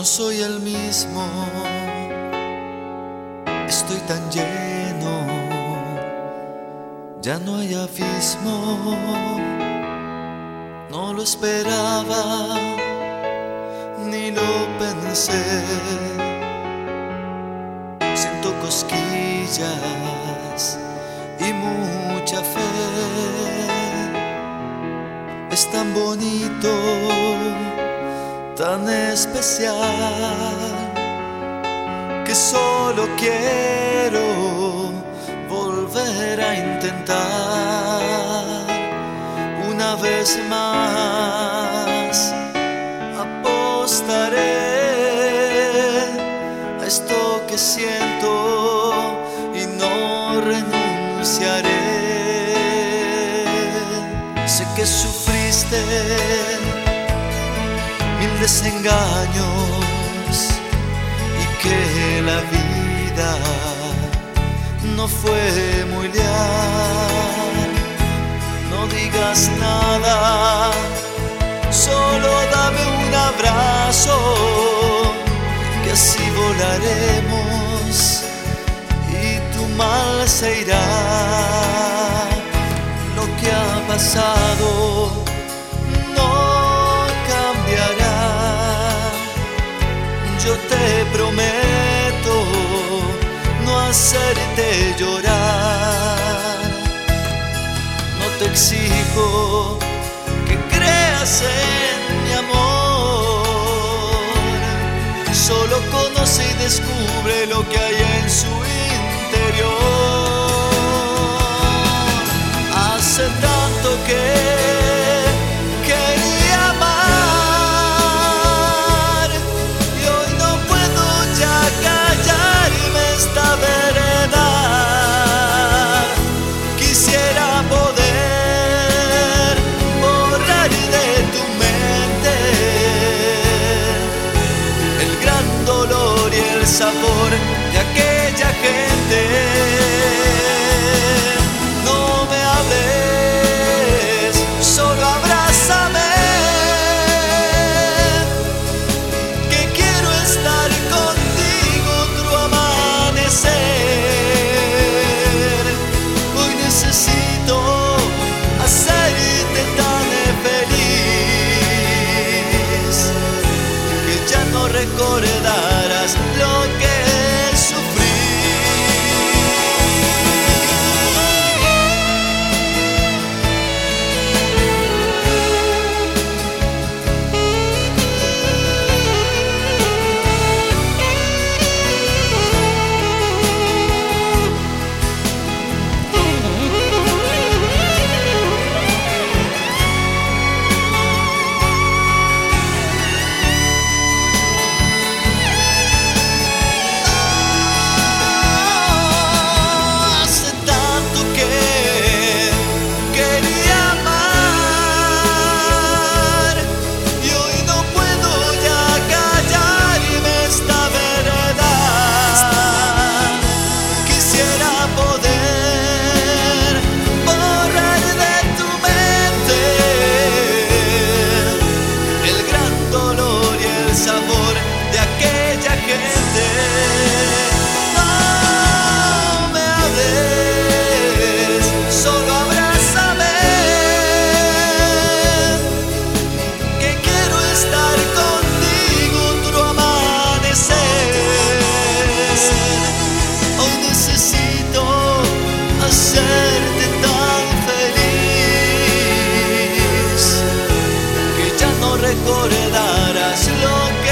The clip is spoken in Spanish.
No soy el mismo, estoy tan lleno, ya no hay abismo. No lo esperaba, ni lo pensé. Siento cosquillas y mucha fe. Es tan bonito, tan especial, que solo quiero volver a intentar una vez más. Apostaré a esto que siento y no renunciaré. Sé que sufriste mil desengaños y que la vida no fue muy leal. No digas nada, solo dame un abrazo, que así volaremos y tu mal se irá. Lo que ha pasado yo te prometo no hacerte llorar. No te exijo que creas en mi amor, solo conoce y descubre lo que hay en su interior. Hace tanto que sabor de aquella gente. No me hables, solo abrázame, que quiero estar contigo otro amanecer. Hoy necesito hacerte tan feliz que ya no recordarás lo que sufrí. Sabor de aquella gente. No me hables, solo abrázame, que quiero estar contigo otro amanecer. Hoy necesito hacerte tan feliz que ya no recordarás lo que